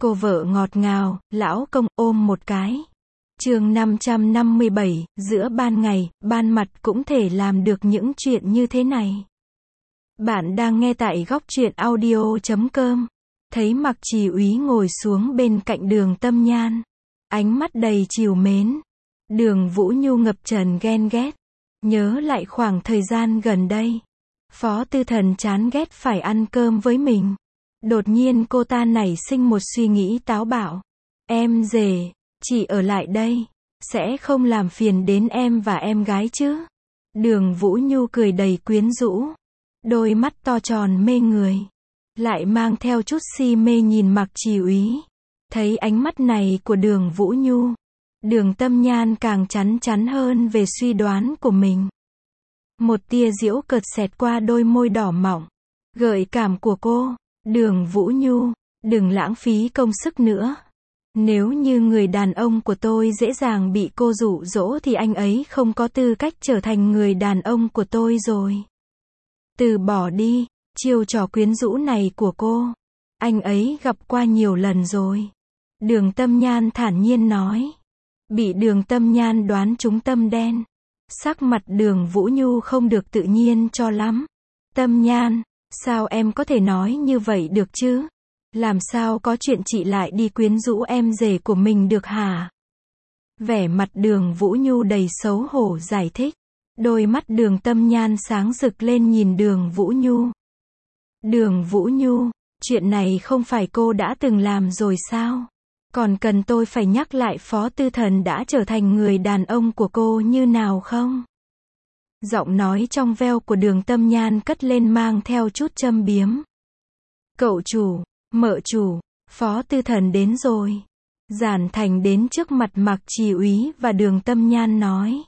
Cô vợ ngọt ngào, lão công ôm một cái. Chương 557, giữa ban ngày, ban mặt cũng thể làm được những chuyện như thế này. Bạn đang nghe tại góc truyện audio.com. Thấy Mạc Trì Úy ngồi xuống bên cạnh Đường Tâm Nhan. Ánh mắt đầy trìu mến. Đường Vũ Nhu ngập tràn ghen ghét. Nhớ lại khoảng thời gian gần đây. Phó Tư Thần chán ghét phải ăn cơm với mình. Đột nhiên cô ta nảy sinh một suy nghĩ táo bạo. Em rể, chỉ ở lại đây, sẽ không làm phiền đến em và em gái chứ? Đường Vũ Nhu cười đầy quyến rũ. Đôi mắt to tròn mê người. Lại mang theo chút si mê nhìn Mạc Trì Úy. Thấy ánh mắt này của Đường Vũ Nhu. Đường Tâm Nhan càng chắn chắn hơn về suy đoán của mình. Một tia giễu cợt xẹt qua đôi môi đỏ mọng. Gợi cảm của cô. Đường Vũ Nhu, đừng lãng phí công sức nữa. Nếu như người đàn ông của tôi dễ dàng bị cô dụ dỗ thì anh ấy không có tư cách trở thành người đàn ông của tôi rồi. Từ bỏ đi, chiêu trò quyến rũ này của cô. Anh ấy gặp qua nhiều lần rồi. Đường Tâm Nhan thản nhiên nói. Bị Đường Tâm Nhan đoán trúng tâm đen. Sắc mặt Đường Vũ Nhu không được tự nhiên cho lắm. Tâm Nhan, sao em có thể nói như vậy được chứ? Làm sao có chuyện chị lại đi quyến rũ em rể của mình được hả? Vẻ mặt Đường Vũ Nhu đầy xấu hổ giải thích. Đôi mắt Đường Tâm Nhan sáng rực lên nhìn Đường Vũ Nhu. Đường Vũ Nhu, chuyện này không phải cô đã từng làm rồi sao? Còn cần tôi phải nhắc lại Phó Tư Thần đã trở thành người đàn ông của cô như nào không? Giọng nói trong veo của Đường Tâm Nhan cất lên mang theo chút châm biếm. Cậu chủ, mợ chủ, Phó Tư Thần đến rồi. Giản Thành đến trước mặt Mạc Trì Úy và Đường Tâm Nhan nói.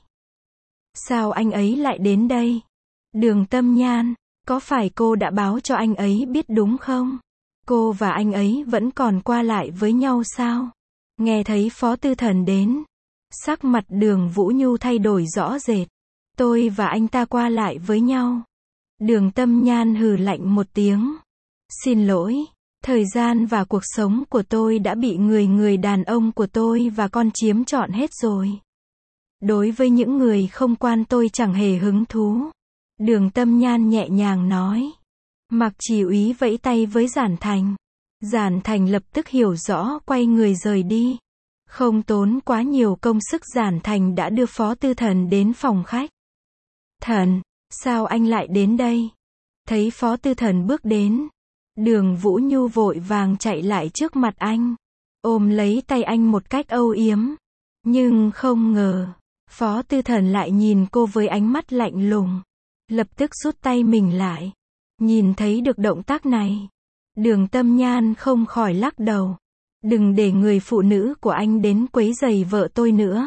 Sao anh ấy lại đến đây? Đường Tâm Nhan, có phải cô đã báo cho anh ấy biết đúng không? Cô và anh ấy vẫn còn qua lại với nhau sao? Nghe thấy Phó Tư Thần đến. Sắc mặt Đường Vũ Nhu thay đổi rõ rệt. Tôi và anh ta qua lại với nhau. Đường Tâm Nhan hừ lạnh một tiếng. Xin lỗi, thời gian và cuộc sống của tôi đã bị người đàn ông của tôi và con chiếm trọn hết rồi. Đối với những người không quan tôi chẳng hề hứng thú. Đường Tâm Nhan nhẹ nhàng nói. Mạc Trì Úy vẫy tay với Giản Thành. Giản Thành lập tức hiểu rõ quay người rời đi. Không tốn quá nhiều công sức Giản Thành đã đưa Phó Tư Thần đến phòng khách. Thần, sao anh lại đến đây? Thấy Phó Tư Thần bước đến. Đường Vũ Nhu vội vàng chạy lại trước mặt anh. Ôm lấy tay anh một cách âu yếm. Nhưng không ngờ, Phó Tư Thần lại nhìn cô với ánh mắt lạnh lùng. Lập tức rút tay mình lại. Nhìn thấy được động tác này. Đường Tâm Nhan không khỏi lắc đầu. Đừng để người phụ nữ của anh đến quấy rầy vợ tôi nữa.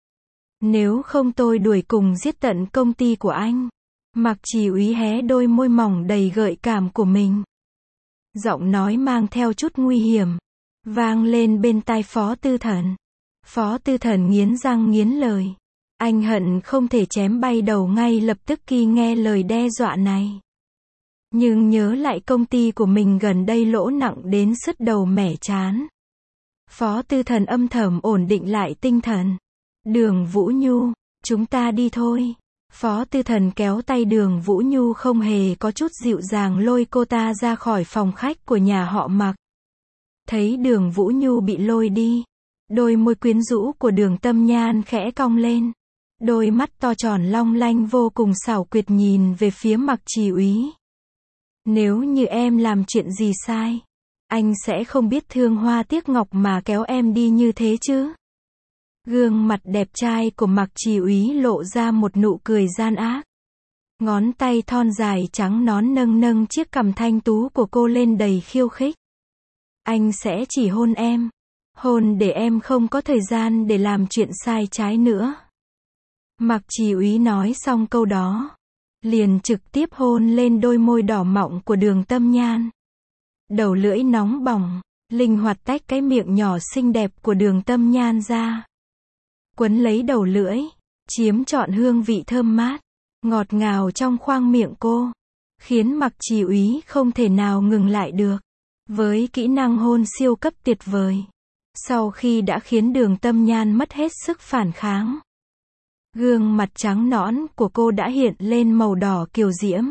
Nếu không tôi đuổi cùng giết tận công ty của anh. Mạc Trì Úy hé đôi môi mỏng đầy gợi cảm của mình. Giọng nói mang theo chút nguy hiểm. Vang lên bên tai Phó Tư Thần. Phó Tư Thần nghiến răng nghiến lời. Anh hận không thể chém bay đầu ngay lập tức khi nghe lời đe dọa này. Nhưng nhớ lại công ty của mình gần đây lỗ nặng đến sứt đầu mẻ trán. Phó Tư Thần âm thầm ổn định lại tinh thần. Đường Vũ Nhu, chúng ta đi thôi. Phó Tư Thần kéo tay Đường Vũ Nhu không hề có chút dịu dàng lôi cô ta ra khỏi phòng khách của nhà họ Mạc. Thấy Đường Vũ Nhu bị lôi đi. Đôi môi quyến rũ của Đường Tâm Nhan khẽ cong lên. Đôi mắt to tròn long lanh vô cùng xảo quyệt nhìn về phía Mạc Trì Úy. Nếu như em làm chuyện gì sai, anh sẽ không biết thương hoa tiếc ngọc mà kéo em đi như thế chứ. Gương mặt đẹp trai của Mạc Trì Úy lộ ra một nụ cười gian ác. Ngón tay thon dài trắng nõn nâng nâng chiếc cằm thanh tú của cô lên đầy khiêu khích. Anh sẽ chỉ hôn em. Hôn để em không có thời gian để làm chuyện sai trái nữa. Mạc Trì Úy nói xong câu đó. Liền trực tiếp hôn lên đôi môi đỏ mọng của Đường Tâm Nhan. Đầu lưỡi nóng bỏng, linh hoạt tách cái miệng nhỏ xinh đẹp của Đường Tâm Nhan ra. Quấn lấy đầu lưỡi, chiếm trọn hương vị thơm mát, ngọt ngào trong khoang miệng cô. Khiến Mạc Trì Úy không thể nào ngừng lại được. với kỹ năng hôn siêu cấp tuyệt vời. Sau khi đã khiến Đường Tâm Nhan mất hết sức phản kháng, gương mặt trắng nõn của cô đã hiện lên màu đỏ kiều diễm.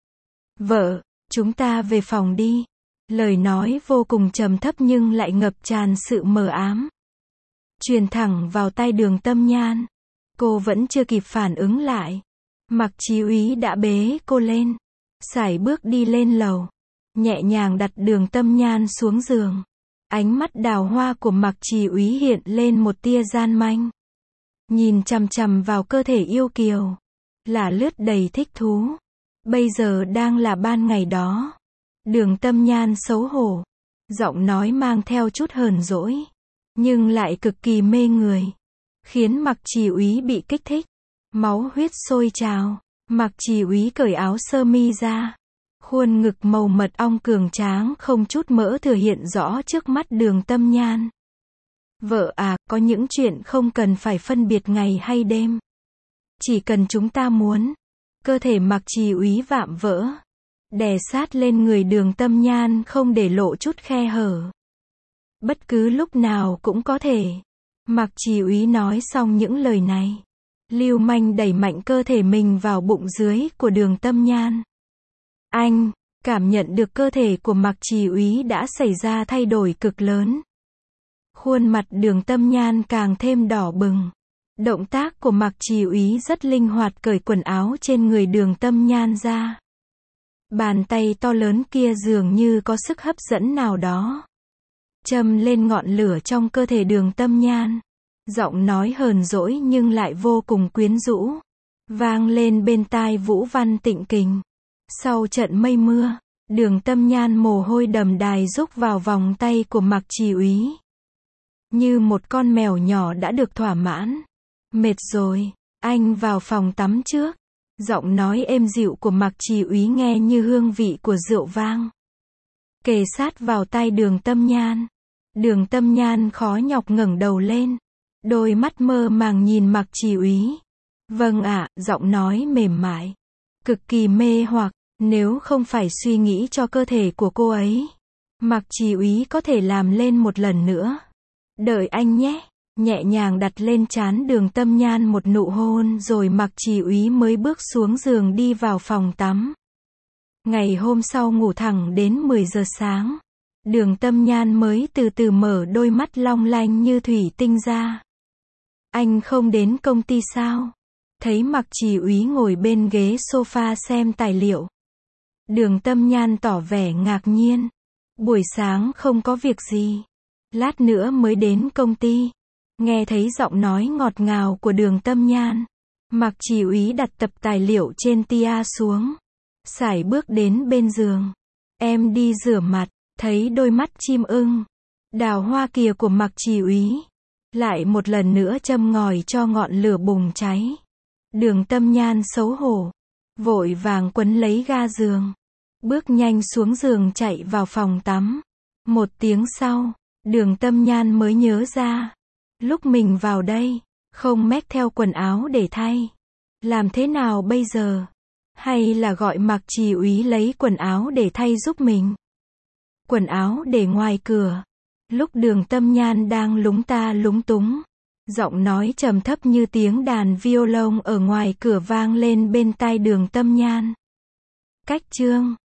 Vợ, chúng ta về phòng đi. Lời nói vô cùng trầm thấp nhưng lại ngập tràn sự mờ ám. Truyền thẳng vào tai Đường Tâm Nhan. Cô vẫn chưa kịp phản ứng lại. Mạc Chí Úy đã bế cô lên. Sải bước đi lên lầu. Nhẹ nhàng đặt Đường Tâm Nhan xuống giường. Ánh mắt đào hoa của Mạc Chí Úy hiện lên một tia gian manh. Nhìn chằm chằm vào cơ thể yêu kiều. Là lướt đầy thích thú. Bây giờ đang là ban ngày đó. Đường Tâm Nhan xấu hổ. Giọng nói mang theo chút hờn dỗi. Nhưng lại cực kỳ mê người. Khiến Mạc Chí Úy bị kích thích. Máu huyết sôi trào. Mạc Chí Úy cởi áo sơ mi ra. Khuôn ngực màu mật ong cường tráng không chút mỡ thừa hiện rõ trước mắt Đường Tâm Nhan. Vợ à, có những chuyện không cần phải phân biệt ngày hay đêm. Chỉ cần chúng ta muốn. Cơ thể Mạc Chí Úy vạm vỡ. Đè sát lên người Đường Tâm Nhan không để lộ chút khe hở. Bất cứ lúc nào cũng có thể. Mạc Chí Úy nói xong những lời này. Lưu manh đẩy mạnh cơ thể mình vào bụng dưới của Đường Tâm Nhan. Anh, cảm nhận được cơ thể của Mạc Chí Úy đã xảy ra thay đổi cực lớn. Khuôn mặt Đường Tâm Nhan càng thêm đỏ bừng. Động tác của Mạc Chí Úy rất linh hoạt cởi quần áo trên người Đường Tâm Nhan ra. Bàn tay to lớn kia dường như có sức hấp dẫn nào đó. Châm lên ngọn lửa trong cơ thể Đường Tâm Nhan. Giọng nói hờn dỗi nhưng lại vô cùng quyến rũ. Vang lên bên tai Vũ Văn Tịnh Kình. Sau trận mây mưa, Đường Tâm Nhan mồ hôi đầm đìa rúc vào vòng tay của Mạc Chí Úy. Như một con mèo nhỏ đã được thỏa mãn. Mệt rồi, anh vào phòng tắm trước. Giọng nói êm dịu của Mạc Chí Úy nghe như hương vị của rượu vang. Kề sát vào tai Đường Tâm Nhan. Đường Tâm Nhan khó nhọc ngẩng đầu lên. Đôi mắt mơ màng nhìn Mạc Chí Úy. Vâng ạ, giọng nói mềm mại. Cực kỳ mê hoặc, nếu không phải suy nghĩ cho cơ thể của cô ấy. Mạc Chí Úy có thể làm lên một lần nữa. Đợi anh nhé. Nhẹ nhàng đặt lên trán Đường Tâm Nhan một nụ hôn rồi Mạc Chí Úy mới bước xuống giường đi vào phòng tắm. Ngày hôm sau ngủ thẳng đến 10 giờ sáng. Đường Tâm Nhan mới từ từ mở đôi mắt long lanh như thủy tinh ra. Anh không đến công ty sao? Thấy Mạc Chí Úy ngồi bên ghế sofa xem tài liệu. Đường Tâm Nhan tỏ vẻ ngạc nhiên. Buổi sáng không có việc gì. Lát nữa mới đến công ty. Nghe thấy giọng nói ngọt ngào của Đường Tâm Nhan. Mạc Chí Úy đặt tập tài liệu trên tia xuống. Sải bước đến bên giường. Em đi rửa mặt. Thấy đôi mắt chim ưng đào hoa kia của Mạc Chí Úy. Lại một lần nữa châm ngòi cho ngọn lửa bùng cháy. Đường Tâm Nhan xấu hổ. Vội vàng quấn lấy ga giường. Bước nhanh xuống giường chạy vào phòng tắm. Một tiếng sau, Đường Tâm Nhan mới nhớ ra. Lúc mình vào đây, không mét theo quần áo để thay. Làm thế nào bây giờ? Hay là gọi Mạc Chí Úy lấy quần áo để thay giúp mình? Quần áo để ngoài cửa. Lúc Đường Tâm Nhan đang lúng ta lúng túng. Giọng nói trầm thấp như tiếng đàn violon ở ngoài cửa vang lên bên tai Đường Tâm Nhan. Cách chương